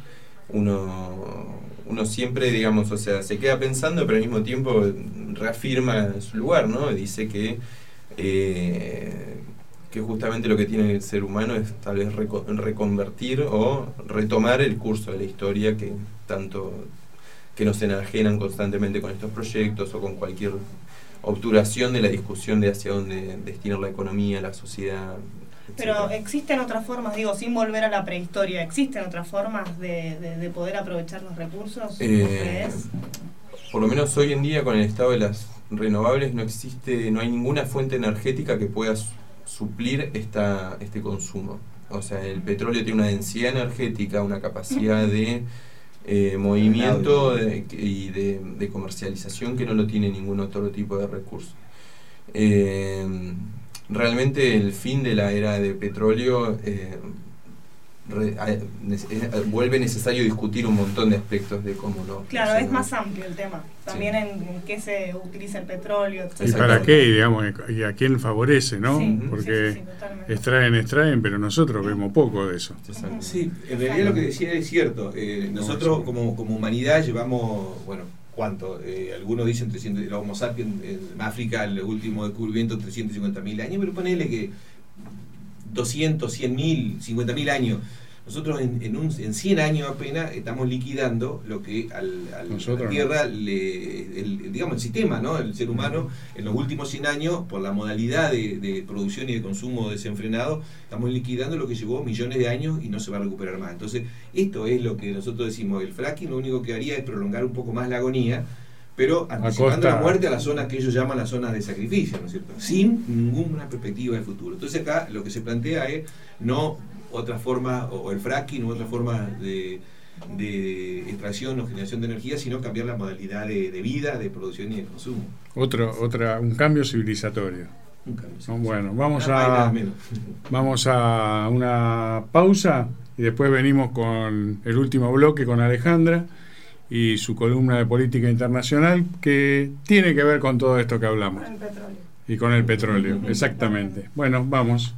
[SPEAKER 15] uno siempre, digamos, o sea, se queda pensando, pero al mismo tiempo reafirma su lugar, ¿no? Dice que justamente lo que tiene el ser humano es tal vez reconvertir o retomar el curso de la historia que nos enajenan constantemente con estos proyectos o con cualquier obturación de la discusión de hacia dónde destinar la economía, la sociedad, etc.
[SPEAKER 20] Pero existen otras formas, digo, sin volver a la prehistoria, ¿existen otras formas de poder aprovechar los recursos?
[SPEAKER 15] Por lo menos hoy en día, con el estado de las renovables, no hay ninguna fuente energética que pueda suplir este consumo. O sea, el petróleo tiene una densidad energética, una capacidad de movimiento y de comercialización que no lo tiene ningún otro tipo de recurso. Realmente el fin de la era de petróleo vuelve necesario discutir un montón de aspectos de cómo no.
[SPEAKER 20] Claro, es más amplio el tema. También en qué se utiliza el petróleo.
[SPEAKER 1] ¿Y para qué? Digamos, y a quién favorece, ¿no?
[SPEAKER 20] Sí,
[SPEAKER 1] porque extraen, pero nosotros vemos poco de eso.
[SPEAKER 5] Sí, en realidad lo que decía es cierto. Nosotros como humanidad llevamos, bueno, ¿cuánto? Algunos dicen 300, el Homo sapiens en África, el último descubrimiento, 350.000 años, pero ponele que 200, 100.000, 50.000 años. Nosotros en 100 años apenas estamos liquidando lo que a la Tierra, digamos el sistema, ¿no? El ser humano, en los últimos 100 años, por la modalidad de producción y de consumo desenfrenado, estamos liquidando lo que llevó millones de años y no se va a recuperar más. Entonces, esto es lo que nosotros decimos, el fracking lo único que haría es prolongar un poco más la agonía, pero anticipando la muerte a las zonas que ellos llaman las zonas de sacrificio, ¿no es cierto? Sin ninguna perspectiva de futuro. Entonces acá lo que se plantea es no otra forma, o el fracking u otra forma de extracción o generación de energía, sino cambiar la modalidad de vida, de producción y de consumo.
[SPEAKER 1] Un cambio civilizatorio.
[SPEAKER 5] Un cambio civilizatorio.
[SPEAKER 1] Bueno, vamos a una pausa y después venimos con el último bloque con Alejandra y su columna de política internacional, que tiene que ver con todo esto que hablamos.
[SPEAKER 20] Con el petróleo.
[SPEAKER 1] Y con el petróleo, exactamente. Bueno, vamos.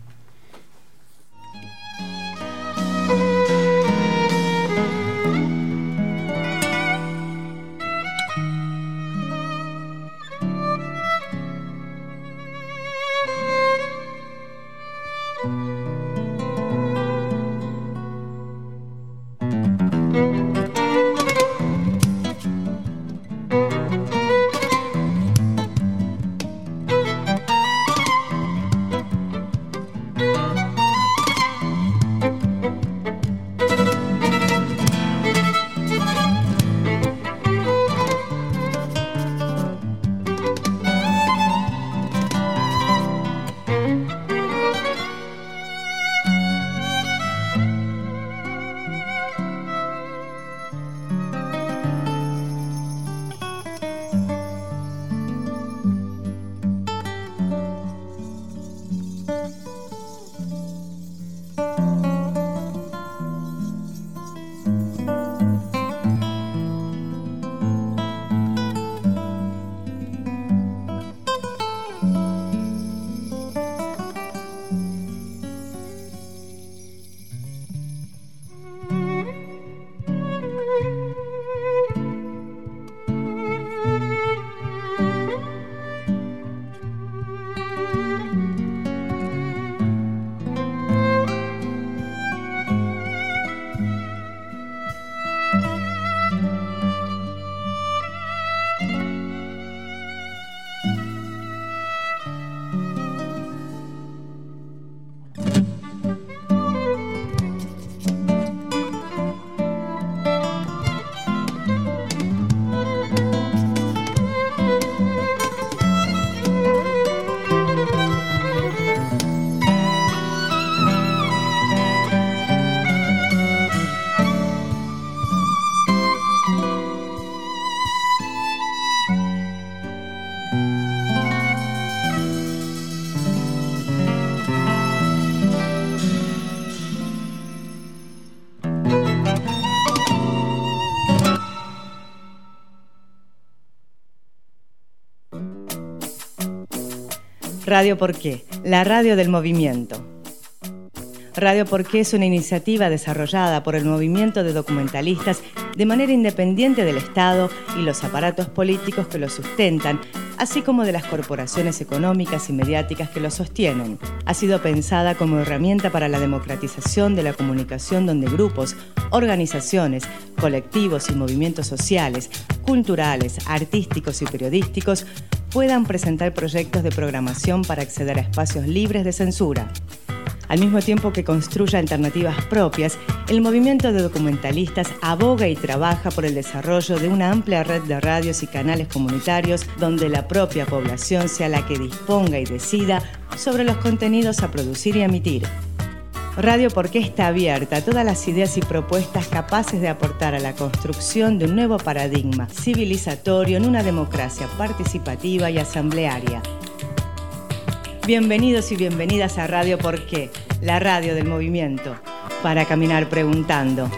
[SPEAKER 6] Radio ¿Por qué? La radio del movimiento. Radio ¿Por qué? Es una iniciativa desarrollada por el movimiento de documentalistas de manera independiente del Estado y los aparatos políticos que lo sustentan, así como de las corporaciones económicas y mediáticas que lo sostienen. Ha sido pensada como herramienta para la democratización de la comunicación donde grupos, organizaciones, colectivos y movimientos sociales, culturales, artísticos y periodísticos puedan presentar proyectos de programación para acceder a espacios libres de censura. Al mismo tiempo que construye alternativas propias, el movimiento de documentalistas aboga y trabaja por el desarrollo de una amplia red de radios y canales comunitarios donde la propia población sea la que disponga y decida sobre los contenidos a producir y a emitir. Radio ¿Por qué? Está abierta a todas las ideas y propuestas capaces de aportar a la construcción de un nuevo paradigma civilizatorio en una democracia participativa y asamblearia. Bienvenidos y bienvenidas a Radio ¿Por qué? La radio del movimiento. Para caminar preguntando.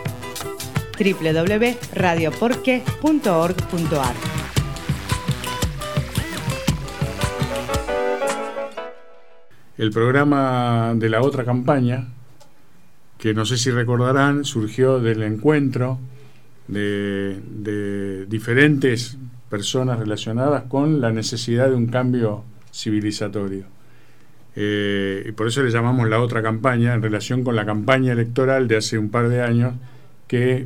[SPEAKER 6] www.radioporque.org.ar.
[SPEAKER 1] El programa de la otra campaña, que no sé si recordarán, surgió del encuentro de diferentes personas relacionadas con la necesidad de un cambio civilizatorio. Y por eso le llamamos la otra campaña, en relación con la campaña electoral de hace un par de años, que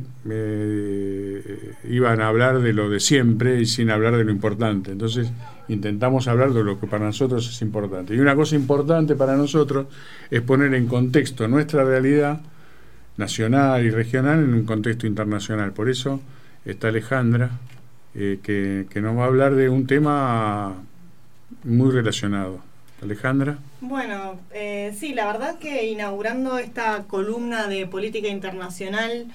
[SPEAKER 1] iban a hablar de lo de siempre y sin hablar de lo importante. Entonces intentamos hablar de lo que para nosotros es importante. Y una cosa importante para nosotros es poner en contexto nuestra realidad nacional y regional en un contexto internacional. Por eso está Alejandra, que nos va a hablar de un tema muy relacionado. Alejandra.
[SPEAKER 20] Bueno, sí, la verdad que inaugurando esta columna de política internacional,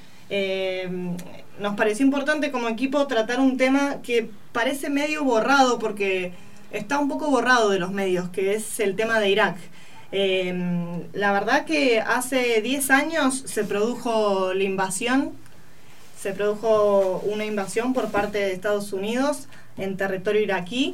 [SPEAKER 20] nos pareció importante como equipo tratar un tema que parece medio borrado, porque está un poco borrado de los medios, que es el tema de Irak. La verdad que hace 10 años se produjo la invasión, se produjo una invasión por parte de Estados Unidos en territorio iraquí.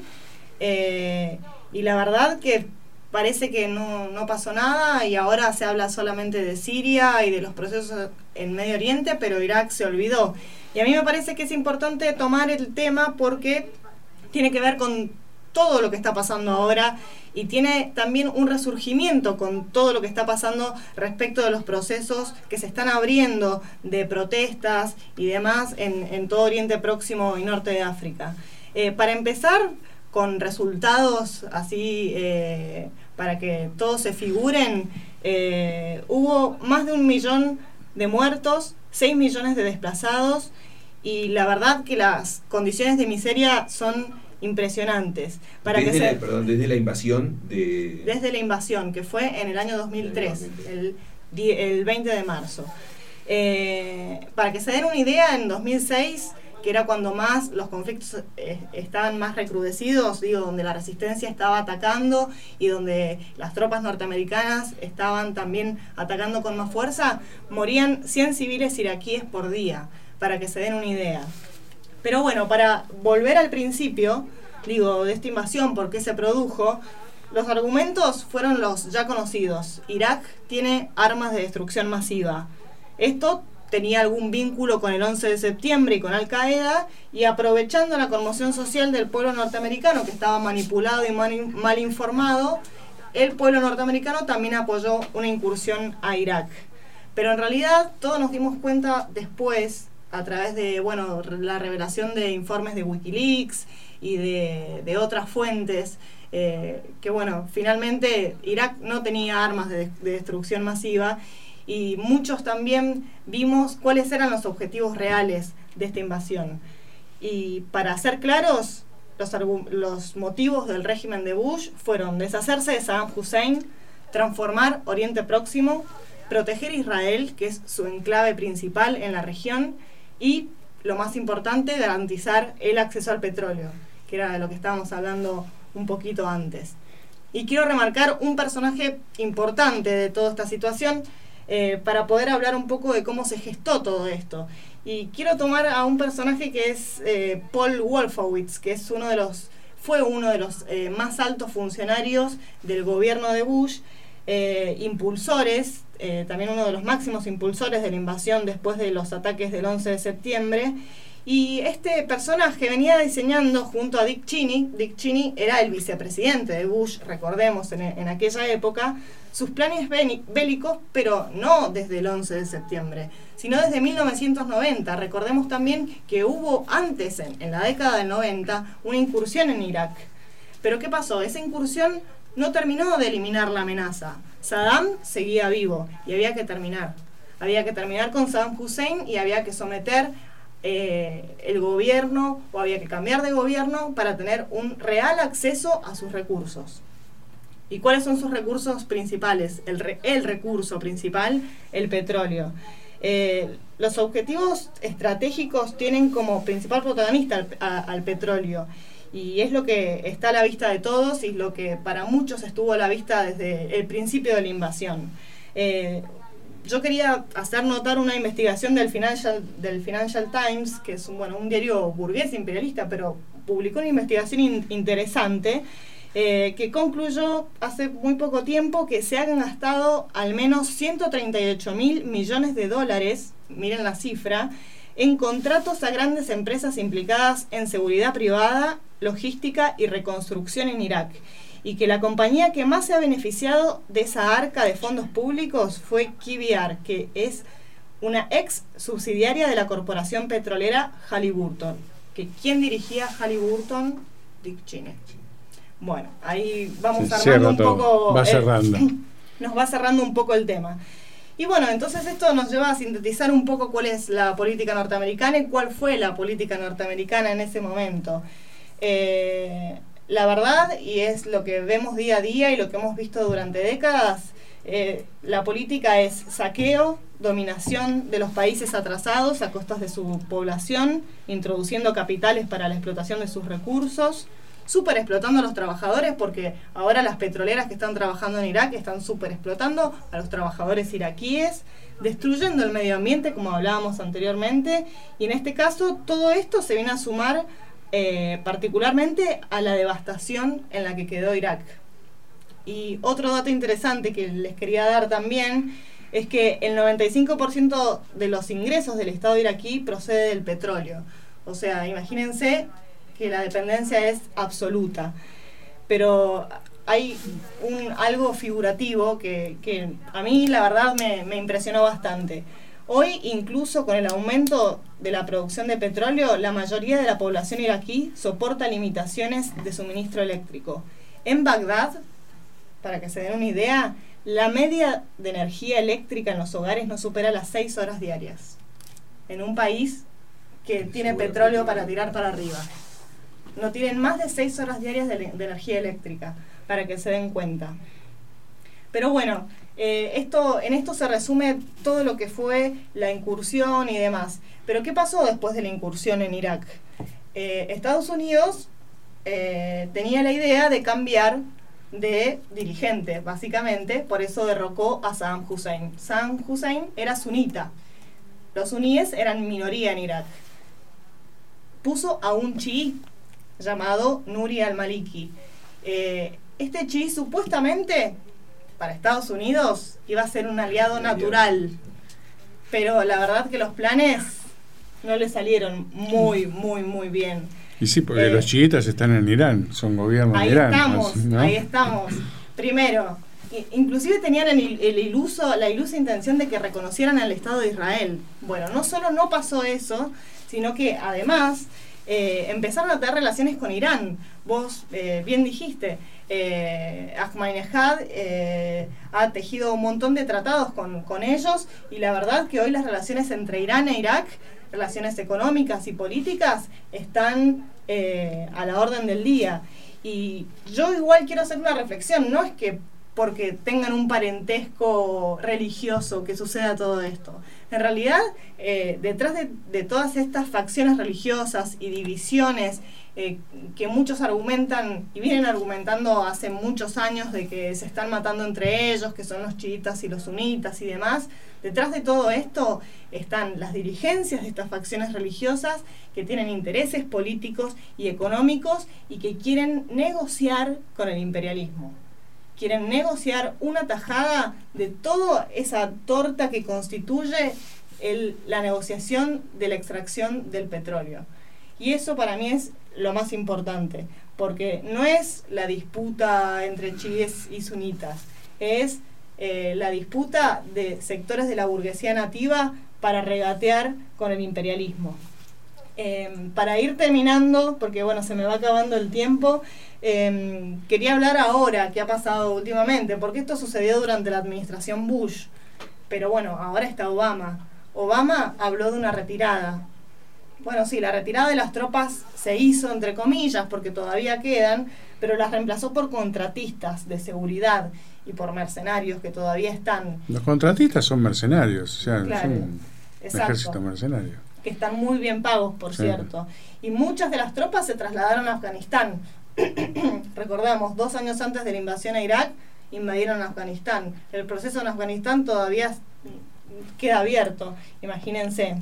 [SPEAKER 20] Y la verdad que parece que no pasó nada y ahora se habla solamente de Siria y de los procesos en Medio Oriente, pero Irak se olvidó. Y a mí me parece que es importante tomar el tema porque tiene que ver con todo lo que está pasando ahora y tiene también un resurgimiento con todo lo que está pasando respecto de los procesos que se están abriendo de protestas y demás en todo Oriente Próximo y Norte de África. Para empezar, con resultados así, para que todos se figuren, hubo más de 1 millón de muertos, 6 millones de desplazados, y la verdad que las condiciones de miseria son impresionantes.
[SPEAKER 5] Desde la invasión de...
[SPEAKER 20] Desde la invasión, que fue en el año 2003, el 20 de marzo. Para que se den una idea, en 2006... que era cuando más los conflictos estaban más recrudecidos, donde la resistencia estaba atacando y donde las tropas norteamericanas estaban también atacando con más fuerza, morían 100 civiles iraquíes por día, para que se den una idea. Pero bueno, para volver al principio, de esta invasión, por qué se produjo, los argumentos fueron los ya conocidos. Irak tiene armas de destrucción masiva. Esto tenía algún vínculo con el 11 de septiembre y con Al-Qaeda, y aprovechando la conmoción social del pueblo norteamericano, que estaba manipulado y mal informado, el pueblo norteamericano también apoyó una incursión a Irak. Pero en realidad todos nos dimos cuenta después, a través de la revelación de informes de Wikileaks y de otras fuentes, que finalmente Irak no tenía armas de destrucción masiva, y muchos también vimos cuáles eran los objetivos reales de esta invasión. Y para ser claros, los motivos del régimen de Bush fueron deshacerse de Saddam Hussein, transformar Oriente Próximo, proteger Israel, que es su enclave principal en la región, y, lo más importante, garantizar el acceso al petróleo, que era de lo que estábamos hablando un poquito antes. Y quiero remarcar un personaje importante de toda esta situación, para poder hablar un poco de cómo se gestó todo esto. Y quiero tomar a un personaje que es Paul Wolfowitz, que es uno de los fue uno de los más altos funcionarios del gobierno de Bush, impulsores, también uno de los máximos impulsores de la invasión después de los ataques del 11 de septiembre. Y este personaje venía diseñando junto a Dick Cheney era el vicepresidente de Bush, recordemos, en aquella época, sus planes bélicos, pero no desde el 11 de septiembre, sino desde 1990. Recordemos también que hubo antes, en la década del 90, una incursión en Irak. Pero ¿qué pasó? Esa incursión no terminó de eliminar la amenaza. Saddam seguía vivo y había que terminar. Había que terminar con Saddam Hussein y había que someter el gobierno, o había que cambiar de gobierno para tener un real acceso a sus recursos. ¿Y cuáles son sus recursos principales? El recurso principal, el petróleo. Los objetivos estratégicos tienen como principal protagonista al petróleo, y es lo que está a la vista de todos y lo que para muchos estuvo a la vista desde el principio de la invasión. Yo quería hacer notar una investigación del Financial Times, que es un diario burgués imperialista, pero publicó una investigación interesante que concluyó hace muy poco tiempo que se han gastado al menos 138.000 millones de dólares, miren la cifra, en contratos a grandes empresas implicadas en seguridad privada, logística y reconstrucción en Irak. Y que la compañía que más se ha beneficiado de esa arca de fondos públicos fue KBR, que es una ex subsidiaria de la corporación petrolera Halliburton. ¿Quién dirigía Halliburton? Dick Cheney. Bueno, ahí vamos cerrando un poco.
[SPEAKER 1] Va cerrando.
[SPEAKER 20] Nos va cerrando un poco el tema. Y bueno, entonces esto nos lleva a sintetizar un poco cuál es la política norteamericana y cuál fue la política norteamericana en ese momento. La verdad, y es lo que vemos día a día y lo que hemos visto durante décadas, la política es saqueo, dominación de los países atrasados a costas de su población, introduciendo capitales para la explotación de sus recursos, súper explotando a los trabajadores, porque ahora las petroleras que están trabajando en Irak están súper explotando a los trabajadores iraquíes, destruyendo el medio ambiente, como hablábamos anteriormente, y en este caso todo esto se viene a sumar particularmente a la devastación en la que quedó Irak. Y otro dato interesante que les quería dar también es que el 95% de los ingresos del Estado iraquí procede del petróleo. O sea, imagínense que la dependencia es absoluta. Pero hay algo figurativo que a mí la verdad me impresionó bastante. Hoy, incluso con el aumento de la producción de petróleo, la mayoría de la población iraquí soporta limitaciones de suministro eléctrico. En Bagdad, para que se den una idea, la media de energía eléctrica en los hogares no supera las 6 horas diarias. En un país que tiene petróleo para tirar para arriba. No tienen más de 6 horas diarias de energía eléctrica, para que se den cuenta. Pero bueno, en esto se resume todo lo que fue la incursión y demás. Pero ¿qué pasó después de la incursión en Irak? Estados Unidos tenía la idea de cambiar de dirigente, básicamente, por eso derrocó a Saddam Hussein. Saddam Hussein era sunita, los suníes eran minoría en Irak. Puso a un chií llamado Nuri al-Maliki. Este chií supuestamente para Estados Unidos iba a ser un aliado natural, pero la verdad que los planes no le salieron muy bien. Y sí, porque
[SPEAKER 1] los chiitas están en Irán, son gobierno de Irán.
[SPEAKER 20] Ahí estamos. Primero, inclusive tenían la ilusa intención de que reconocieran al Estado de Israel. Bueno, no solo no pasó eso, sino que además empezaron a tener relaciones con Irán. Vos bien dijiste, Ahmadinejad ha tejido un montón de tratados con ellos, y la verdad que hoy las relaciones entre Irán e Irak, relaciones económicas y políticas, están a la orden del día. Y yo igual quiero hacer una reflexión, no es que porque tengan un parentesco religioso que suceda todo esto. En realidad, detrás de todas estas facciones religiosas y divisiones que muchos argumentan y vienen argumentando hace muchos años de que se están matando entre ellos, que son los chiitas y los sunitas y demás, detrás de todo esto están las dirigencias de estas facciones religiosas que tienen intereses políticos y económicos y que quieren negociar con el imperialismo. Quieren negociar una tajada de toda esa torta que constituye la negociación de la extracción del petróleo. Y eso para mí es lo más importante, porque no es la disputa entre chiíes y sunitas, es la disputa de sectores de la burguesía nativa para regatear con el imperialismo. Para ir terminando, porque bueno, se me va acabando el tiempo, quería hablar ahora qué ha pasado últimamente, porque esto sucedió durante la administración Bush, pero bueno, ahora está Obama. Obama habló de una retirada. Bueno, sí, la retirada de las tropas se hizo, entre comillas, porque todavía quedan, pero las reemplazó por contratistas de seguridad y por mercenarios que todavía están.
[SPEAKER 1] Los contratistas son mercenarios, o sea,
[SPEAKER 20] claro,
[SPEAKER 1] son un ejército mercenario.
[SPEAKER 20] Que están muy bien pagos, por cierto. Y muchas de las tropas se trasladaron a Afganistán. Recordamos, 2 años antes de la invasión a Irak, invadieron Afganistán. El proceso en Afganistán todavía queda abierto, imagínense.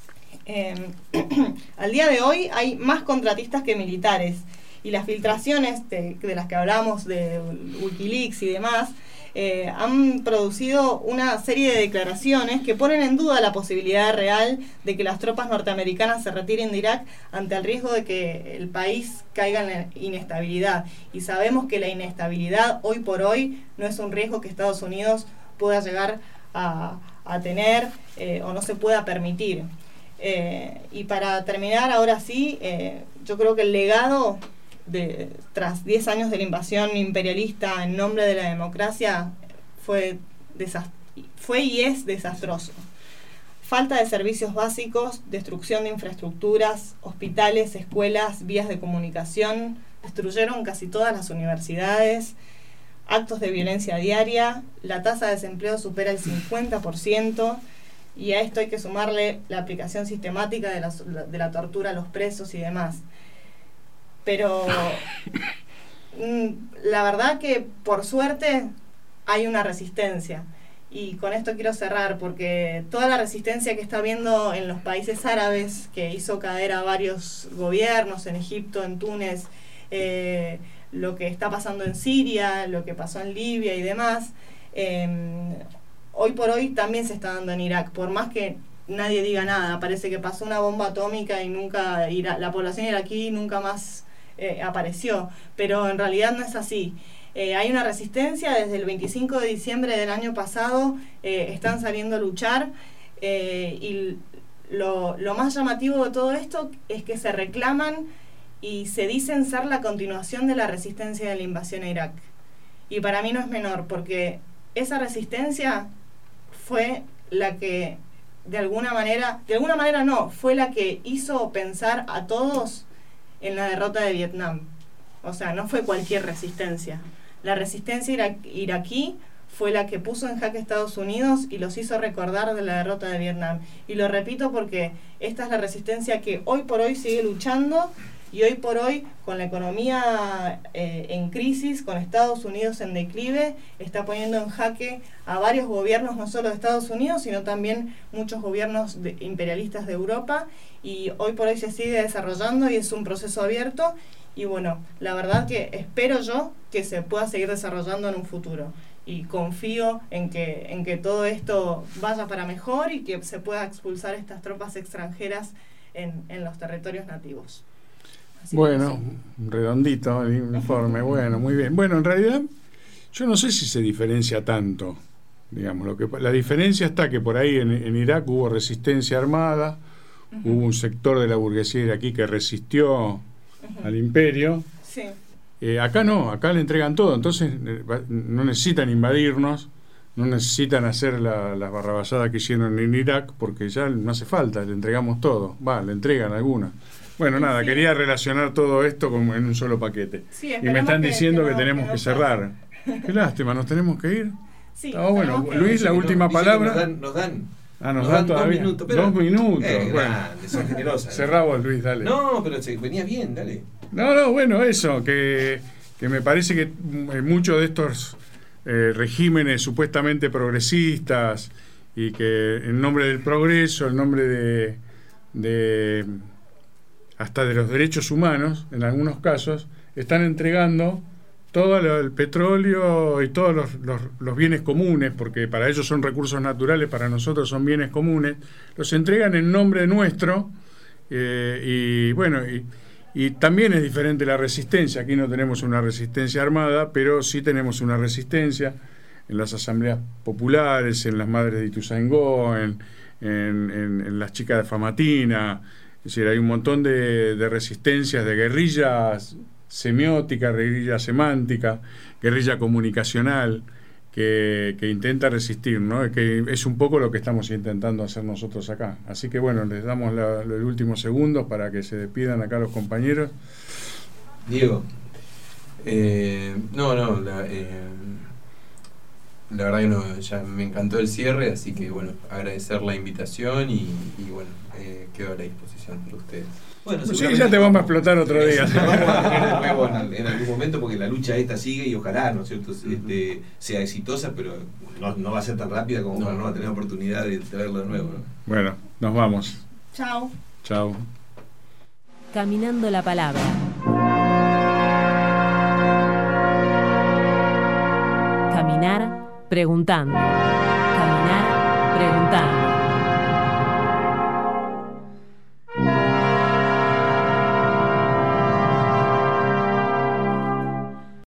[SPEAKER 20] Al día de hoy hay más contratistas que militares, y las filtraciones de las que hablamos de Wikileaks y demás han producido una serie de declaraciones que ponen en duda la posibilidad real de que las tropas norteamericanas se retiren de Irak ante el riesgo de que el país caiga en la inestabilidad. Y sabemos que la inestabilidad hoy por hoy no es un riesgo que Estados Unidos pueda llegar a tener o no se pueda permitir. Y para terminar, ahora sí, yo creo que el legado tras 10 años de la invasión imperialista en nombre de la democracia fue y es desastroso. Falta de servicios básicos, destrucción de infraestructuras, hospitales, escuelas, vías de comunicación, destruyeron casi todas las universidades, actos de violencia diaria, la tasa de desempleo supera el 50%, y a esto hay que sumarle la aplicación sistemática de la tortura a los presos y demás. Pero la verdad que por suerte hay una resistencia, y con esto quiero cerrar, porque toda la resistencia que está habiendo en los países árabes, que hizo caer a varios gobiernos en Egipto, en Túnez, lo que está pasando en Siria, lo que pasó en Libia y demás, hoy por hoy también se está dando en Irak, por más que nadie diga nada. Parece que pasó una bomba atómica y nunca la población iraquí nunca más apareció, pero en realidad no es así. Hay una resistencia. Desde el 25 de diciembre del año pasado están saliendo a luchar, y lo más llamativo de todo esto es que se reclaman y se dicen ser la continuación de la resistencia de la invasión a Irak, y para mí no es menor, porque esa resistencia fue la que de alguna manera no, fue la que hizo pensar a todos en la derrota de Vietnam. O sea, no fue cualquier resistencia. La resistencia iraquí fue la que puso en jaque a Estados Unidos y los hizo recordar de la derrota de Vietnam. Y lo repito porque esta es la resistencia que hoy por hoy sigue luchando, y hoy por hoy, con la economía en crisis, con Estados Unidos en declive, está poniendo en jaque a varios gobiernos, no solo de Estados Unidos, sino también muchos gobiernos imperialistas de Europa, y hoy por hoy se sigue desarrollando y es un proceso abierto. Y bueno, la verdad que espero yo que se pueda seguir desarrollando en un futuro, y confío en que todo esto vaya para mejor y que se pueda expulsar estas tropas extranjeras en los territorios nativos. Así
[SPEAKER 1] bueno, redondito el informe, bueno, muy bien. Bueno, en realidad yo no sé si se diferencia tanto, digamos, la diferencia está que por ahí en Irak hubo resistencia armada, hubo un sector de la burguesía iraquí que resistió al imperio.
[SPEAKER 20] Sí.
[SPEAKER 1] Acá no, acá le entregan todo, entonces no necesitan invadirnos, no necesitan hacer las barrabasadas que hicieron en Irak, porque ya no hace falta, le entregamos todo, le entregan algunas. Bueno, nada, quería relacionar todo esto como en un solo paquete.
[SPEAKER 20] Sí,
[SPEAKER 1] y me están diciendo que tenemos que cerrar. Qué lástima, ¿nos tenemos que ir?
[SPEAKER 20] Sí,
[SPEAKER 1] bueno, Luis, la última palabra.
[SPEAKER 5] Nos dan
[SPEAKER 1] todavía
[SPEAKER 5] 2 minutos. Pero
[SPEAKER 1] 2 minutos.
[SPEAKER 5] Grande,
[SPEAKER 1] bueno.
[SPEAKER 5] son generosas.
[SPEAKER 1] Cerramos, Luis, dale.
[SPEAKER 5] No, pero venía bien, dale.
[SPEAKER 1] No, bueno, eso, que me parece que muchos de estos regímenes supuestamente progresistas y que en nombre del progreso, en nombre de hasta de los derechos humanos, en algunos casos, están entregando todo el petróleo y todos los bienes comunes, porque para ellos son recursos naturales, para nosotros son bienes comunes, los entregan en nombre nuestro, y bueno, y también es diferente la resistencia. Aquí no tenemos una resistencia armada, pero sí tenemos una resistencia en las asambleas populares, en las madres de Ituzaingó, en las chicas de Famatina. Es decir, hay un montón de resistencias, de guerrillas semiótica, guerrilla semántica, guerrilla comunicacional, que intenta resistir, ¿no? Que es un poco lo que estamos intentando hacer nosotros acá. Así que bueno, les damos los últimos segundos para que se despidan acá los compañeros.
[SPEAKER 15] Diego. La verdad que no, ya me encantó el cierre, así que bueno, agradecer la invitación y bueno, quedo a la disposición para ustedes.
[SPEAKER 5] Bueno,
[SPEAKER 1] sí, ya te vamos a explotar otro día.
[SPEAKER 5] Vamos a tener de nuevo en algún momento, porque la lucha esta sigue y ojalá, ¿no es cierto?, sea exitosa, pero no va a ser tan rápida como para no tener oportunidad de verlo de nuevo, ¿no?
[SPEAKER 1] Bueno, nos vamos.
[SPEAKER 20] Chao.
[SPEAKER 1] Chao.
[SPEAKER 4] Caminando la palabra. Caminar preguntando. Caminar preguntando.